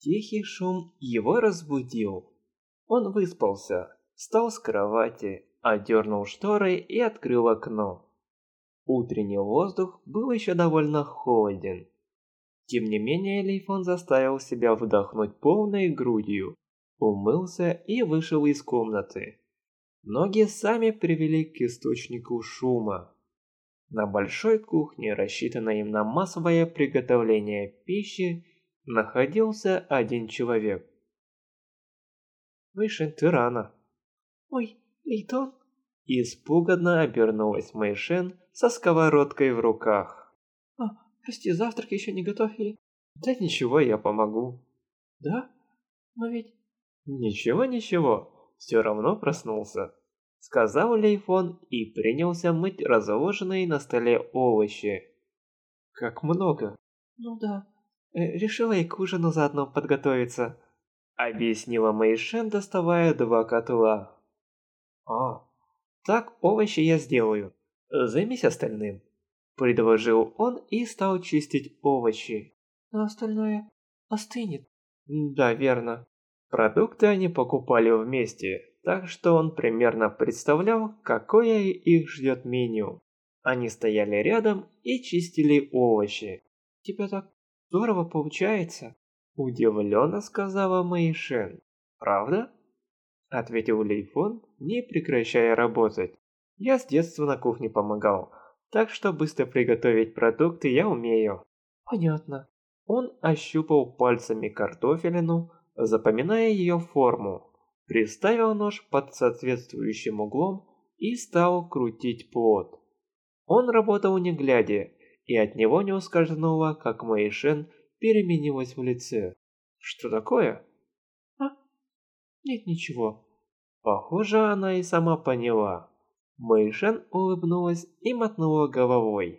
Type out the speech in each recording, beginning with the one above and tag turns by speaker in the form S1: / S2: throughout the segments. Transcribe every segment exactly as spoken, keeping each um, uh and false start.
S1: Тихий шум его разбудил. Он выспался, встал с кровати, одернул шторы и открыл окно. Утренний воздух был еще довольно холоден. Тем не менее, Лейфон заставил себя вдохнуть полной грудью, умылся и вышел из комнаты. Ноги сами привели к источнику шума. На большой кухне, рассчитанной на массовое приготовление пищи, находился один человек. «Мэйшен, ты рано». «Ой, Лейтон?» Испуганно обернулась Мэйшен со сковородкой в руках. «А, прости, завтрак еще не готовили?» «Да ничего, я помогу». «Да? Но ведь...» «Ничего, ничего, все равно проснулся», — сказал Лейфон и принялся мыть разложенные на столе овощи. «Как много?» «Ну да, э, решила и к ужину заодно подготовиться», — объяснила Мэйшен, доставая два котла. «А, так овощи я сделаю. Займись остальным», — предложил он и стал чистить овощи. «Но остальное остынет». «Да, верно». Продукты они покупали вместе, так что он примерно представлял, какое их ждет меню. Они стояли рядом и чистили овощи. «У тебя так здорово получается», — удивленно сказала Мэйшен. «Правда?» — ответил Лейфон, не прекращая работать. «Я с детства на кухне помогал, так что быстро приготовить продукты я умею». «Понятно». Он ощупал пальцами картофелину, запоминая ее форму, приставил нож под соответствующим углом и стал крутить плод. Он работал не глядя, и от него не ускользнуло, как Мэйшен переменилась в лице. «Что такое?» «А? Нет, ничего». Похоже, она и сама поняла. Мэйшен улыбнулась и мотнула головой.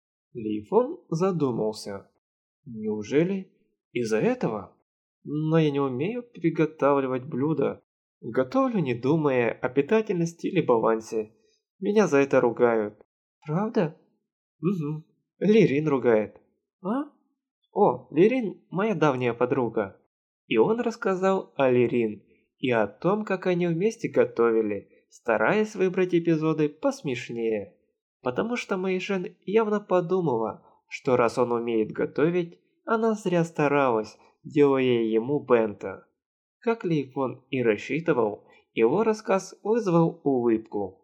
S1: Лейфон задумался. «Неужели из-за этого? Но я не умею приготавливать блюда. Готовлю, не думая о питательности или балансе. Меня за это ругают». «Правда?» «Угу. Лирин ругает». «А?» «О, Лирин моя давняя подруга». И он рассказал о Лирин и о том, как они вместе готовили, стараясь выбрать эпизоды посмешнее. Потому что Мэйшен явно подумала, что раз он умеет готовить, она зря старалась, делая ему бенто. Как Лейфон и рассчитывал, его рассказ вызвал улыбку.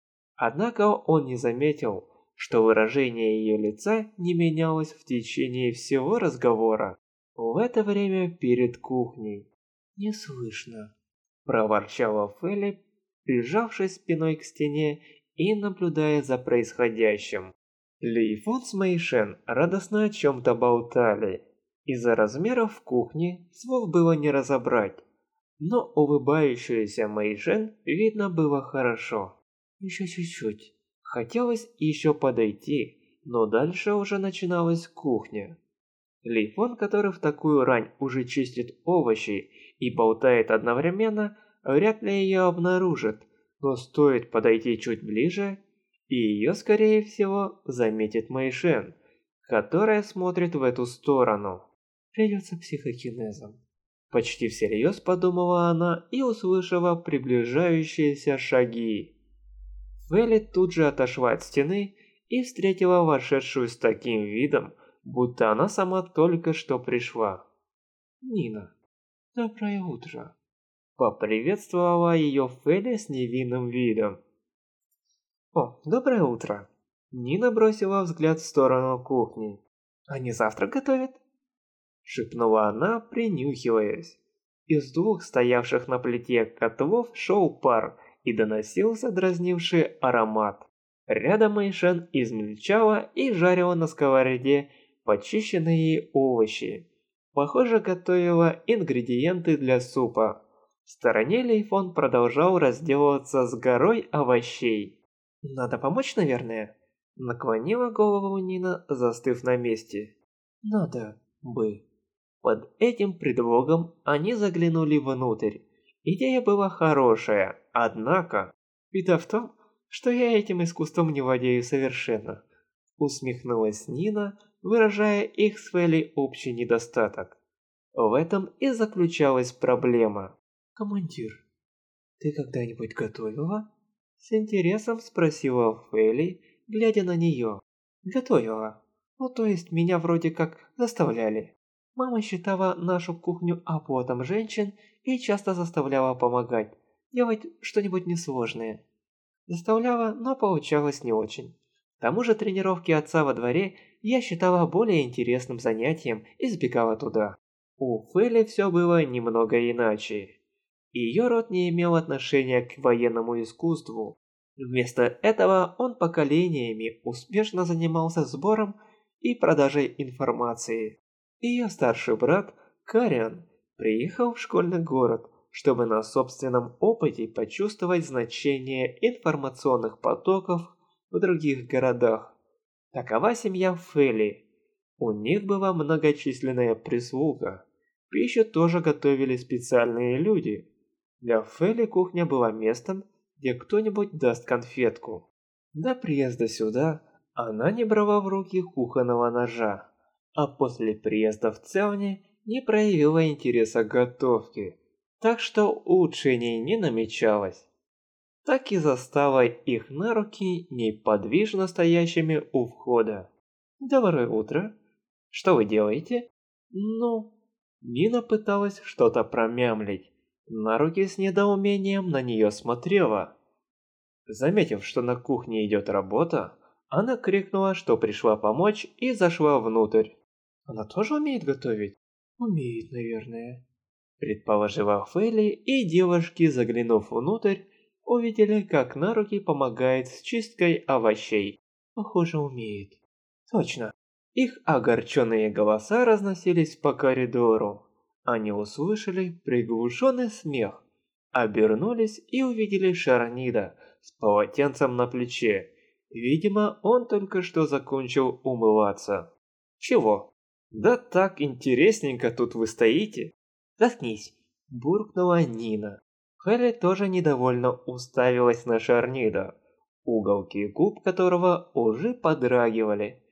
S1: Однако он не заметил, что выражение ее лица не менялось в течение всего разговора. В это время перед кухней. «Не слышно», – проворчала Фелли, прижавшись спиной к стене и наблюдая за происходящим. Лейфон с Мэйшен радостно о чем-то болтали. Из-за размеров кухни слов было не разобрать, но улыбающуюся Мэйшен видно было хорошо. Еще чуть-чуть. Хотелось еще подойти, но дальше уже начиналась кухня. Лейфон, который в такую рань уже чистит овощи и болтает одновременно, вряд ли ее обнаружит, но стоит подойти чуть ближе, и ее, скорее всего, заметит Мэйшен, которая смотрит в эту сторону. Придется психокинезом. Почти всерьез подумала она и услышала приближающиеся шаги. Фелли тут же отошла от стены и встретила вошедшую с таким видом, будто она сама только что пришла. «Нина, доброе утро!» Поприветствовала ее Фелли с невинным видом. «О, доброе утро!» Нина бросила взгляд в сторону кухни. «Они завтрак готовят?» Шепнула она, принюхиваясь. Из двух стоявших на плите котлов шел пар и доносился дразнивший аромат. Рядом Мэйшен измельчала и жарила на сковороде почищенные овощи. Похоже, готовила ингредиенты для супа. В стороне Лейфон продолжал разделываться с горой овощей. «Надо помочь, наверное?» Наклонила голову Нина, застыв на месте. «Надо бы». Под этим предлогом они заглянули внутрь. Идея была хорошая, однако... Беда в том, что я этим искусством не владею совершенно. Усмехнулась Нина, выражая их с Фелли общий недостаток. В этом и заключалась проблема. «Командир, ты когда-нибудь готовила?» С интересом спросила Фелли, глядя на нее. «Готовила. Ну то есть меня вроде как заставляли. Мама считала нашу кухню оплотом женщин и часто заставляла помогать, делать что-нибудь несложное. Заставляла, но получалось не очень. К тому же тренировки отца во дворе я считала более интересным занятием и сбегала туда. У Фелли все было немного иначе. Ее род не имел отношения к военному искусству. Вместо этого он поколениями успешно занимался сбором и продажей информации. Ее старший брат, Кариан, приехал в школьный город, чтобы на собственном опыте почувствовать значение информационных потоков в других городах. Такова семья Фелли. У них была многочисленная прислуга. Пищу тоже готовили специальные люди. Для Фелли кухня была местом, где кто-нибудь даст конфетку. До приезда сюда она не брала в руки кухонного ножа, а после приезда в Целне не проявила интереса к готовке, так что улучшений не намечалось. Так и застала их на руки неподвижно стоящими у входа. «Доброе утро. Что вы делаете?» «Ну...» Нина пыталась что-то промямлить. Наруки с недоумением на нее смотрела. Заметив, что на кухне идет работа, она крикнула, что пришла помочь, и зашла внутрь. «Она тоже умеет готовить?» «Умеет, наверное», предположила Фелли, и девушки, заглянув внутрь, увидели, как Наруки помогает с чисткой овощей. «Похоже, умеет». «Точно». Их огорченные голоса разносились по коридору. Они услышали приглушенный смех, обернулись и увидели Шарнида с полотенцем на плече. Видимо, он только что закончил умываться. «Чего? Да так интересненько тут вы стоите!» «Заткнись!» – буркнула Нина. Фелли тоже недовольно уставилась на Шарнида, уголки губ которого уже подрагивали.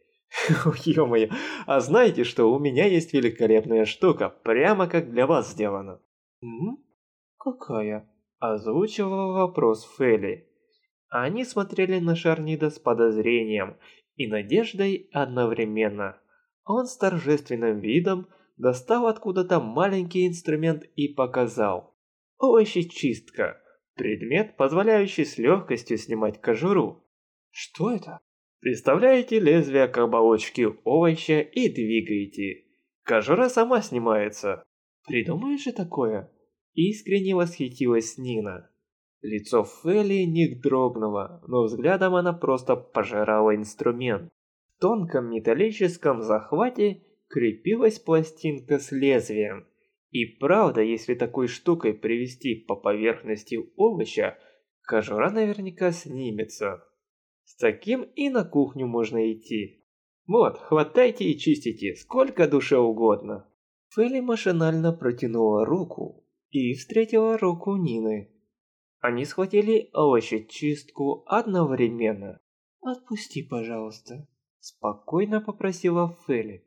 S1: «Ё-моё, а знаете, что у меня есть великолепная штука, прямо как для вас сделана?» «М? Какая?» – озвучивала вопрос Фелли. Они смотрели на Шарнида с подозрением и надеждой одновременно. Он с торжественным видом достал откуда-то маленький инструмент и показал. Овощечистка. Предмет, позволяющий с легкостью снимать кожуру. «Что это?» Представляете лезвие к оболочке овоща и двигаете. Кожура сама снимается. «Придумаешь же такое?» Искренне восхитилась Нина. Лицо Фелли не дрогнуло, но взглядом она просто пожирала инструмент. В тонком металлическом захвате крепилась пластинка с лезвием. И правда, если такой штукой привести по поверхности овоща, кожура наверняка снимется. С таким и на кухню можно идти. Вот, хватайте и чистите, сколько душе угодно. Фелли машинально протянула руку и встретила руку Нины. Они схватили овощечистку одновременно. «Отпусти, пожалуйста», – спокойно попросила Фелли.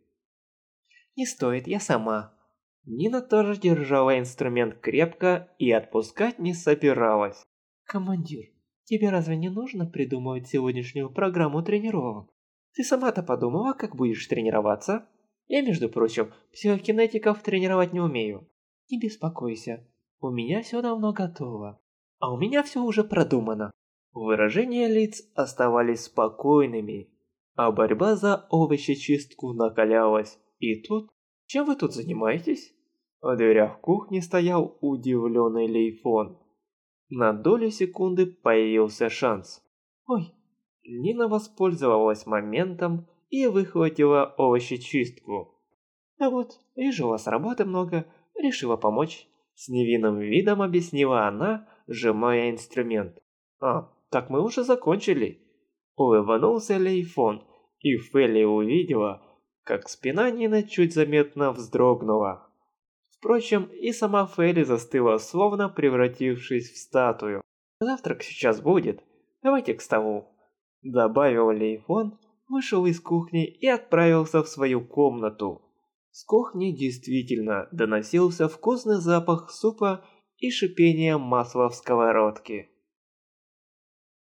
S1: «Не стоит, я сама». Нина тоже держала инструмент крепко и отпускать не собиралась. «Командир, тебе разве не нужно придумывать сегодняшнюю программу тренировок? Ты сама-то подумала, как будешь тренироваться? Я, между прочим, психокинетиков тренировать не умею. Не беспокойся, у меня все давно готово. А у меня все уже продумано». Выражения лиц оставались спокойными, а борьба за овощечистку накалялась. И тут... «Чем вы тут занимаетесь?» В дверях кухни стоял удивленный Лейфон. На долю секунды появился шанс. «Ой!» Нина воспользовалась моментом и выхватила овощечистку. «А вот, вижу, у вас работы много, решила помочь». С невинным видом объяснила она, сжимая инструмент. «А, так мы уже закончили». Улыбнулся Лейфон, и Фелли увидела, как спина Нины чуть заметно вздрогнула. Впрочем, и сама Фелли застыла, словно превратившись в статую. «Завтрак сейчас будет, давайте к столу», — добавил Лейфон, вышел из кухни и отправился в свою комнату. С кухни действительно доносился вкусный запах супа и шипение масла в сковородке.